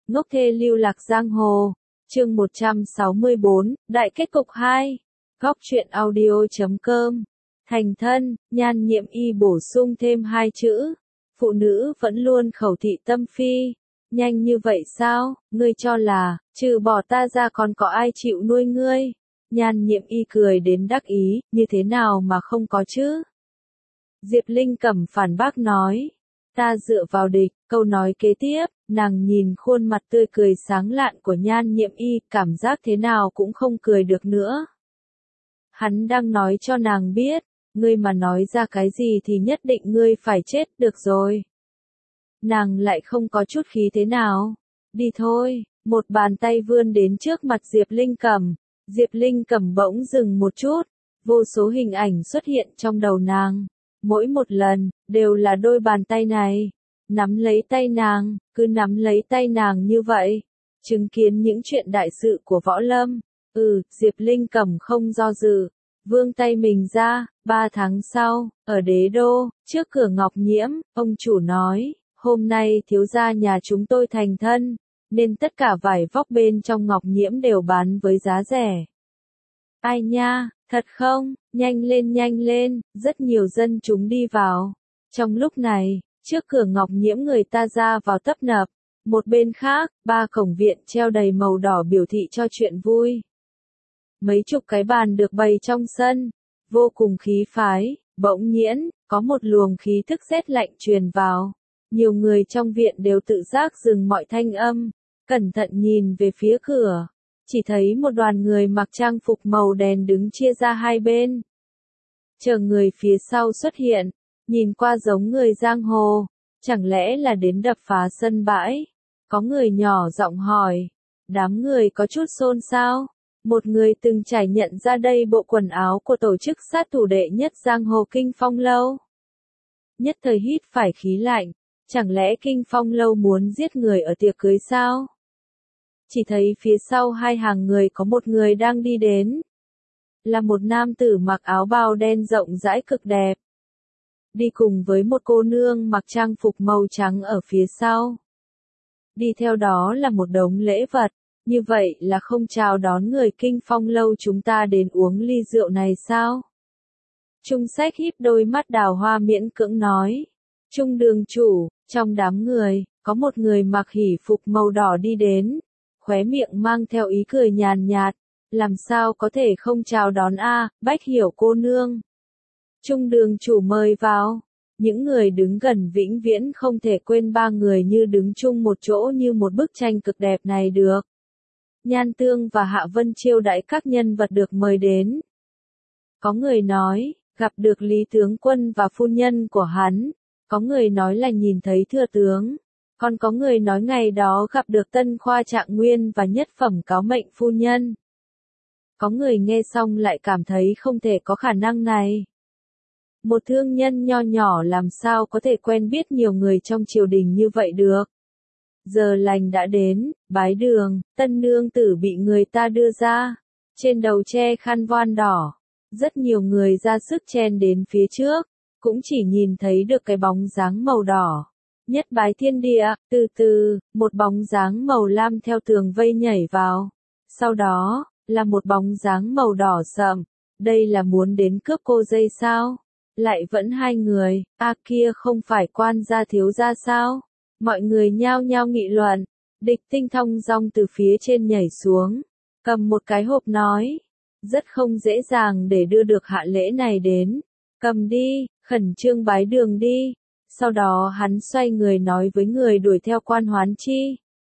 Ngốc thê lưu lạc giang hồ. Chương 164, Đại kết cục 2. Góc truyện audio.com. Thành thân, Nhan Nhiệm Y bổ sung thêm 2 chữ. Phụ nữ vẫn luôn khẩu thị tâm phi. Nhanh như vậy sao, ngươi cho là, trừ bỏ ta ra còn có ai chịu nuôi ngươi? Nhan Nhiệm Y cười đến đắc ý, như thế nào mà không có chứ? Diệp Linh Cẩm phản bác nói. Ta dựa vào địch, câu nói kế tiếp, nàng nhìn khuôn mặt tươi cười sáng lạn của Nhan Nhiệm Y, cảm giác thế nào cũng không cười được nữa. Hắn đang nói cho nàng biết, ngươi mà nói ra cái gì thì nhất định ngươi phải chết, được rồi. Nàng lại không có chút khí thế nào. Đi thôi, một bàn tay vươn đến trước mặt Diệp Linh Cẩm. Diệp Linh Cẩm bỗng dừng một chút, vô số hình ảnh xuất hiện trong đầu nàng. Mỗi một lần, đều là đôi bàn tay này. Nắm lấy tay nàng, cứ nắm lấy tay nàng như vậy. Chứng kiến những chuyện đại sự của võ lâm. Diệp Linh Cẩm không do dự. Vươn tay mình ra. 3 tháng sau, ở Đế Đô, trước cửa Ngọc Nhiễm, ông chủ nói, hôm nay thiếu gia nhà chúng tôi thành thân, nên tất cả vải vóc bên trong Ngọc Nhiễm đều bán với giá rẻ. Ai nha, thật không, nhanh lên, rất nhiều dân chúng đi vào. Trong lúc này, trước cửa Ngọc Nhiễm người ta ra vào tấp nập, một bên khác, 3 cổng viện treo đầy màu đỏ biểu thị cho chuyện vui. Mấy chục cái bàn được bày trong sân, vô cùng khí phái, bỗng nhiên, có một luồng khí thức rét lạnh truyền vào. Nhiều người trong viện đều tự giác dừng mọi thanh âm, cẩn thận nhìn về phía cửa. Chỉ thấy một đoàn người mặc trang phục màu đen đứng chia ra hai bên. Chờ người phía sau xuất hiện, nhìn qua giống người giang hồ, chẳng lẽ là đến đập phá sân bãi? Có người nhỏ giọng hỏi, đám người có chút xôn xao. Một người từng trải nhận ra đây bộ quần áo của tổ chức sát thủ đệ nhất giang hồ Kinh Phong Lâu. Nhất thời hít phải khí lạnh, chẳng lẽ Kinh Phong Lâu muốn giết người ở tiệc cưới sao? Chỉ thấy phía sau hai hàng người có một người đang đi đến. Là một nam tử mặc áo bào đen rộng rãi cực đẹp. Đi cùng với một cô nương mặc trang phục màu trắng ở phía sau. Đi theo đó là một đống lễ vật. Như vậy là không chào đón người Kinh Phong Lâu chúng ta đến uống ly rượu này sao? Trung Sách híp đôi mắt đào hoa miễn cưỡng nói. Trung đường chủ, trong đám người, có một người mặc hỉ phục màu đỏ đi đến, khóe miệng mang theo ý cười nhàn nhạt, làm sao có thể không chào đón Bách Hiểu cô nương. Trung đường chủ mời vào. Những người đứng gần vĩnh viễn không thể quên 3 người như đứng chung một chỗ như một bức tranh cực đẹp này được. Nhan Tương và Hạ Vân chiêu đãi các nhân vật được mời đến. Có người nói, gặp được Lý tướng quân và phu nhân của hắn. Có người nói là nhìn thấy thừa tướng. Còn có người nói ngày đó gặp được Tân Khoa Trạng Nguyên và nhất phẩm cáo mệnh phu nhân. Có người nghe xong lại cảm thấy không thể có khả năng này. Một thương nhân nho nhỏ làm sao có thể quen biết nhiều người trong triều đình như vậy được. Giờ lành đã đến, bái đường, tân nương tử bị người ta đưa ra. Trên đầu che khăn voan đỏ. Rất nhiều người ra sức chen đến phía trước. Cũng chỉ nhìn thấy được cái bóng dáng màu đỏ. Nhất bái thiên địa, từ từ, một bóng dáng màu lam theo tường vây nhảy vào. Sau đó, là một bóng dáng màu đỏ sậm. Đây là muốn đến cướp cô dây sao? Lại vẫn 2 người, kia không phải quan gia thiếu gia sao? Mọi người nhao nhao nghị luận. Địch Tinh thong dong từ phía trên nhảy xuống. Cầm một cái hộp nói. Rất không dễ dàng để đưa được hạ lễ này đến. Cầm đi, khẩn trương bái đường đi. Sau đó hắn xoay người nói với người đuổi theo Quan Hoán Chi.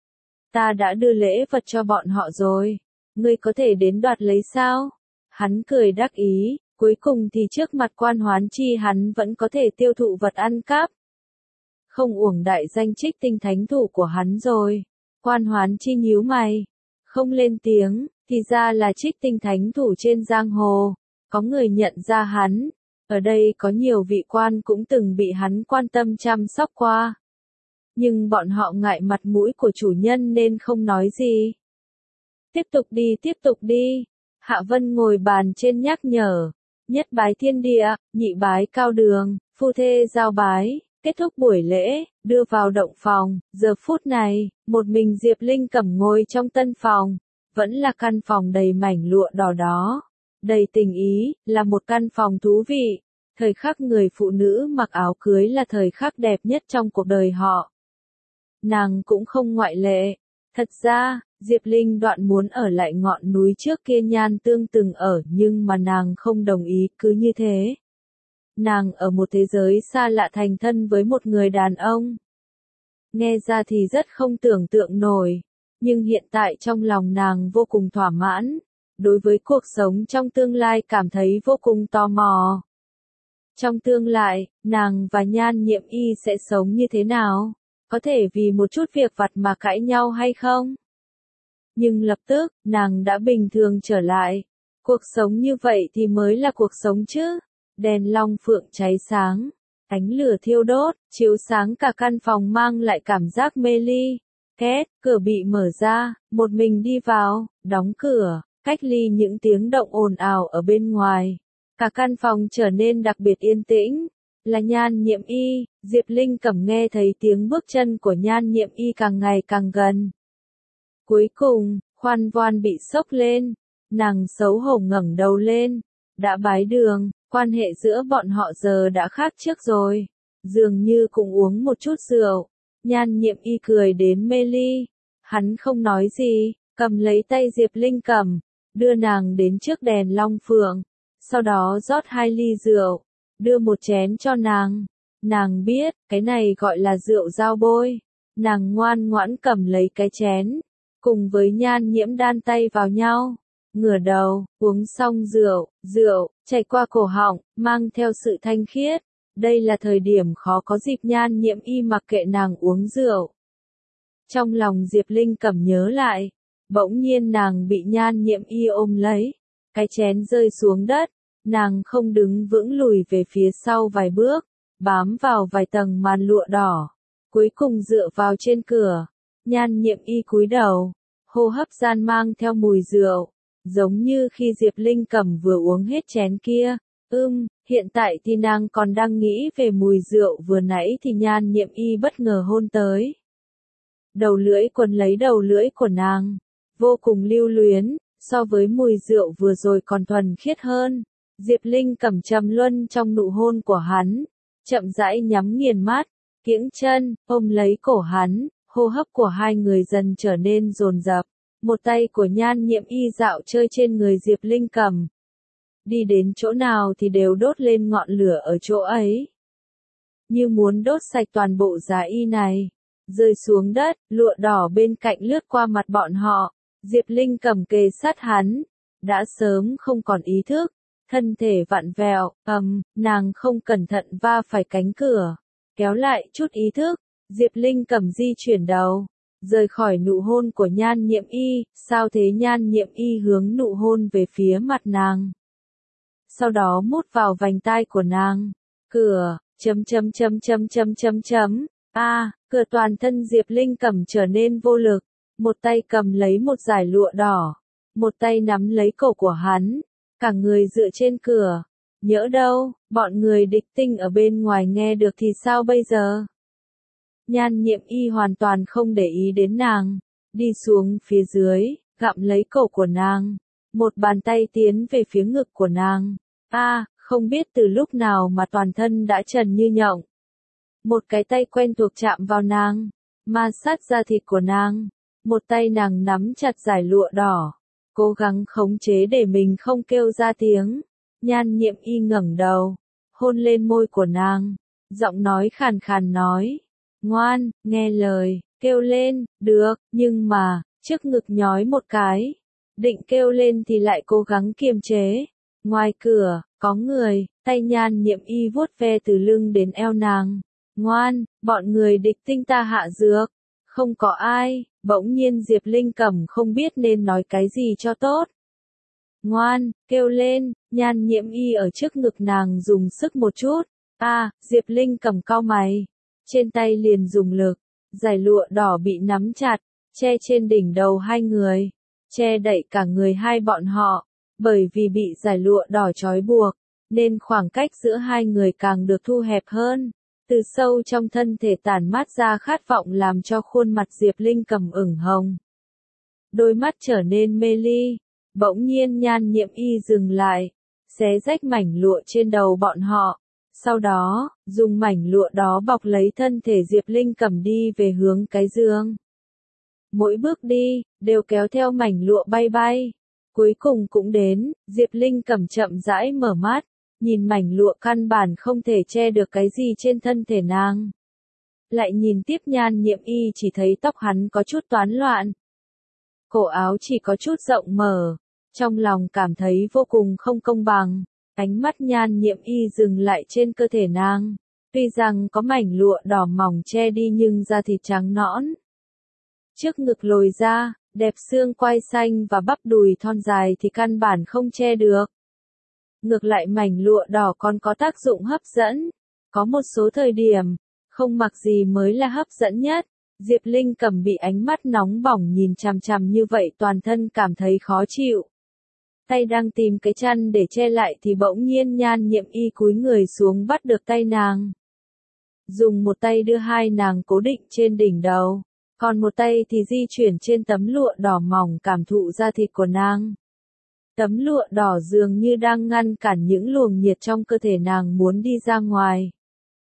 Ta đã đưa lễ vật cho bọn họ rồi. Ngươi có thể đến đoạt lấy sao? Hắn cười đắc ý, cuối cùng thì trước mặt Quan Hoán Chi hắn vẫn có thể tiêu thụ vật ăn cắp. Không uổng đại danh Trích Tinh thánh thủ của hắn rồi. Quan Hoán Chi nhíu mày. Không lên tiếng, thì ra là Trích Tinh thánh thủ trên giang hồ. Có người nhận ra hắn. Ở đây có nhiều vị quan cũng từng bị hắn quan tâm chăm sóc qua. Nhưng bọn họ ngại mặt mũi của chủ nhân nên không nói gì. Tiếp tục đi. Hạ Vân ngồi bàn trên nhắc nhở. Nhất bái thiên địa, nhị bái cao đường, phu thê giao bái, Kết thúc buổi lễ, đưa vào động phòng, giờ phút này, một mình Diệp Linh Cẩm ngồi trong tân phòng, vẫn là căn phòng đầy mảnh lụa đỏ đó, đầy tình ý, là một căn phòng thú vị. Thời khắc người phụ nữ mặc áo cưới là thời khắc đẹp nhất trong cuộc đời họ. Nàng cũng không ngoại lệ. Thật ra, Diệp Linh Đoạn muốn ở lại ngọn núi trước kia Nhan Tương từng ở nhưng mà nàng không đồng ý cứ như thế. Nàng ở một thế giới xa lạ thành thân với một người đàn ông. Nghe ra thì rất không tưởng tượng nổi, nhưng hiện tại trong lòng nàng vô cùng thỏa mãn, đối với cuộc sống trong tương lai cảm thấy vô cùng tò mò. Trong tương lai, nàng và Nhan Nhiệm Y sẽ sống như thế nào? Có thể vì một chút việc vặt mà cãi nhau hay không? Nhưng lập tức, nàng đã bình thường trở lại. Cuộc sống như vậy thì mới là cuộc sống chứ. Đèn long phượng cháy sáng, ánh lửa thiêu đốt, chiếu sáng cả căn phòng mang lại cảm giác mê ly. Két, cửa bị mở ra, một mình đi vào, đóng cửa, cách ly những tiếng động ồn ào ở bên ngoài. Cả căn phòng trở nên đặc biệt yên tĩnh. Là Nhan Nhiệm Y, Diệp Linh Cẩm nghe thấy tiếng bước chân của Nhan Nhiệm Y càng ngày càng gần. Cuối cùng, khoan voan bị sốc lên, nàng xấu hổ ngẩng đầu lên, đã bái đường, quan hệ giữa bọn họ giờ đã khác trước rồi, dường như cũng uống một chút rượu. Nhan Nhiệm Y cười đến mê ly, hắn không nói gì, cầm lấy tay Diệp Linh Cẩm, đưa nàng đến trước đèn long phượng, sau đó rót 2 ly rượu, đưa một chén cho nàng. Nàng biết, cái này gọi là rượu dao bôi. Nàng ngoan ngoãn cầm lấy cái chén, cùng với Nhan Nhiễm đan tay vào nhau, ngửa đầu, uống xong rượu, chảy qua cổ họng, mang theo sự thanh khiết. Đây là thời điểm khó có dịp Nhan Nhiễm Y mặc kệ nàng uống rượu. Trong lòng Diệp Linh Cẩm nhớ lại, bỗng nhiên nàng bị Nhan Nhiễm Y ôm lấy, cái chén rơi xuống đất, nàng không đứng vững lùi về phía sau vài bước, bám vào vài tầng màn lụa đỏ, cuối cùng dựa vào trên cửa. Nhan Nhiệm Y cúi đầu, hô hấp gian mang theo mùi rượu, giống như khi Diệp Linh Cẩm vừa uống hết chén kia. Hiện tại thì nàng còn đang nghĩ về mùi rượu vừa nãy thì Nhan Nhiệm Y bất ngờ hôn tới. Đầu lưỡi quấn lấy đầu lưỡi của nàng, vô cùng lưu luyến, so với mùi rượu vừa rồi còn thuần khiết hơn. Diệp Linh Cẩm trầm luân trong nụ hôn của hắn, chậm rãi nhắm nghiền mắt, kiễng chân, ôm lấy cổ hắn, hô hấp của hai người dần trở nên dồn dập. Một tay của Nhan Nhiệm Y dạo chơi trên người Diệp Linh Cẩm. Đi đến chỗ nào thì đều đốt lên ngọn lửa ở chỗ ấy. Như muốn đốt sạch toàn bộ giá y này. Rơi xuống đất, lụa đỏ bên cạnh lướt qua mặt bọn họ. Diệp Linh Cẩm kề sát hắn. Đã sớm không còn ý thức. Thân thể vặn vẹo, nàng không cẩn thận va phải cánh cửa. Kéo lại chút ý thức. Diệp Linh Cẩm di chuyển đầu. Rời khỏi nụ hôn của Nhan Nhiệm Y, sao thế? Nhan Nhiệm Y hướng nụ hôn về phía mặt nàng. Sau đó mút vào vành tai của nàng. Cửa, cửa toàn thân Diệp Linh Cẩm trở nên vô lực. Một tay cầm lấy một dải lụa đỏ. Một tay nắm lấy cổ của hắn. Cả người dựa trên cửa. Nhỡ đâu, bọn người địch tinh ở bên ngoài nghe được thì sao bây giờ? Nhan Nhiệm Y hoàn toàn không để ý đến nàng, đi xuống phía dưới, gặm lấy cổ của nàng, một bàn tay tiến về phía ngực của nàng. Không biết từ lúc nào mà toàn thân đã trần như nhộng. Một cái tay quen thuộc chạm vào nàng, ma sát da thịt của nàng, một tay nàng nắm chặt dải lụa đỏ, cố gắng khống chế để mình không kêu ra tiếng. Nhan Nhiệm Y ngẩng đầu, hôn lên môi của nàng, giọng nói khàn khàn nói. Ngoan, nghe lời, kêu lên, được, nhưng mà, trước ngực nhói một cái. Định kêu lên thì lại cố gắng kiềm chế. Ngoài cửa, có người, tay Nhan Nhiệm Y vuốt ve từ lưng đến eo nàng. Ngoan, bọn người địch tinh ta hạ dược. Không có ai, bỗng nhiên Diệp Linh Cẩm không biết nên nói cái gì cho tốt. Ngoan, kêu lên, Nhan Nhiệm Y ở trước ngực nàng dùng sức một chút. Diệp Linh Cẩm cau mày. Trên tay liền dùng lực, dải lụa đỏ bị nắm chặt, che trên đỉnh đầu hai người, che đậy cả người hai bọn họ, bởi vì bị dải lụa đỏ trói buộc, nên khoảng cách giữa hai người càng được thu hẹp hơn. Từ sâu trong thân thể tản mát ra khát vọng làm cho khuôn mặt Diệp Linh Cầm ửng hồng. Đôi mắt trở nên mê ly, bỗng nhiên Nhan Nhiệm Y dừng lại, xé rách mảnh lụa trên đầu bọn họ. Sau đó, dùng mảnh lụa đó bọc lấy thân thể Diệp Linh Cầm đi về hướng cái giường. Mỗi bước đi, đều kéo theo mảnh lụa bay bay. Cuối cùng cũng đến, Diệp Linh Cầm chậm rãi mở mắt, nhìn mảnh lụa căn bản không thể che được cái gì trên thân thể nàng. Lại nhìn tiếp Nhan Nhiệm Y chỉ thấy tóc hắn có chút toán loạn. Cổ áo chỉ có chút rộng mở, trong lòng cảm thấy vô cùng không công bằng. Ánh mắt Nhan Nhiệm Y dừng lại trên cơ thể nàng. Tuy rằng có mảnh lụa đỏ mỏng che đi nhưng da thịt trắng nõn. Trước ngực lồi ra, đẹp xương quai xanh và bắp đùi thon dài thì căn bản không che được. Ngược lại mảnh lụa đỏ còn có tác dụng hấp dẫn. Có một số thời điểm, không mặc gì mới là hấp dẫn nhất. Diệp Linh Cầm bị ánh mắt nóng bỏng nhìn chằm chằm như vậy toàn thân cảm thấy khó chịu. Tay đang tìm cái chăn để che lại thì bỗng nhiên Nhan Nhiệm Y cúi người xuống bắt được tay nàng. Dùng một tay đưa hai nàng cố định trên đỉnh đầu, còn một tay thì di chuyển trên tấm lụa đỏ mỏng cảm thụ da thịt của nàng. Tấm lụa đỏ dường như đang ngăn cản những luồng nhiệt trong cơ thể nàng muốn đi ra ngoài.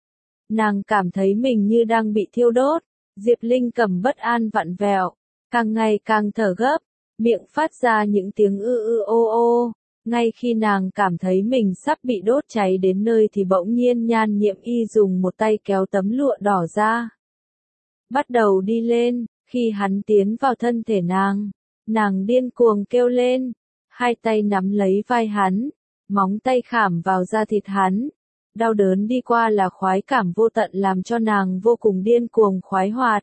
Nàng cảm thấy mình như đang bị thiêu đốt. Diệp Linh Cầm bất an vặn vẹo, càng ngày càng thở gấp, miệng phát ra những tiếng ư ư ô ô. Ngay khi nàng cảm thấy mình sắp bị đốt cháy đến nơi thì bỗng nhiên Nhan Nhiệm Y dùng một tay kéo tấm lụa đỏ ra. Bắt đầu đi lên, khi hắn tiến vào thân thể nàng điên cuồng kêu lên, hai tay nắm lấy vai hắn, móng tay khảm vào da thịt hắn. Đau đớn đi qua là khoái cảm vô tận làm cho nàng vô cùng điên cuồng khoái hoạt.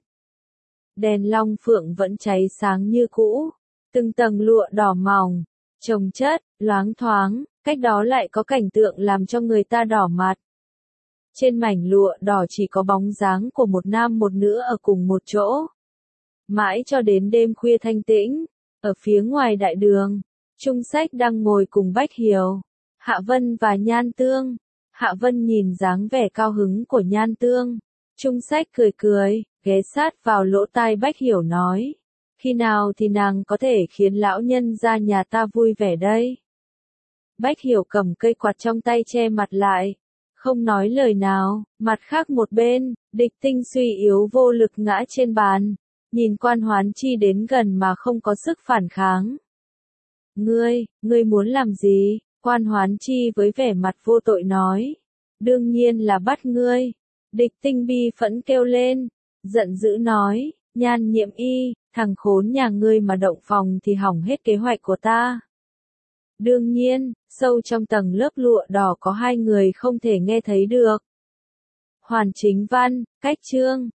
Đèn long phượng vẫn cháy sáng như cũ, từng tầng lụa đỏ mỏng, chồng chất, loáng thoáng, cách đó lại có cảnh tượng làm cho người ta đỏ mặt. Trên mảnh lụa đỏ chỉ có bóng dáng của một nam một nữ ở cùng một chỗ. Mãi cho đến đêm khuya thanh tĩnh, ở phía ngoài đại đường, Trung Sách đang ngồi cùng Bách Hiểu, Hạ Vân và Nhan Tương. Hạ Vân nhìn dáng vẻ cao hứng của Nhan Tương. Trung Sách cười cười, ghé sát vào lỗ tai Bách Hiểu nói. Khi nào thì nàng có thể khiến lão nhân ra nhà ta vui vẻ đây? Bách Hiểu cầm cây quạt trong tay che mặt lại, không nói lời nào. Mặt khác một bên, Địch Tinh suy yếu vô lực ngã trên bàn, nhìn Quan Hoán Chi đến gần mà không có sức phản kháng. Ngươi muốn làm gì? Quan Hoán Chi với vẻ mặt vô tội nói. Đương nhiên là bắt ngươi. Địch Tinh bi phẫn kêu lên, giận dữ nói, Nhan Nhiệm Y, thằng khốn nhà ngươi mà động phòng thì hỏng hết kế hoạch của ta. Đương nhiên, sâu trong tầng lớp lụa đỏ có hai người không thể nghe thấy được. Hoàn Chính Văn, Cách Chương.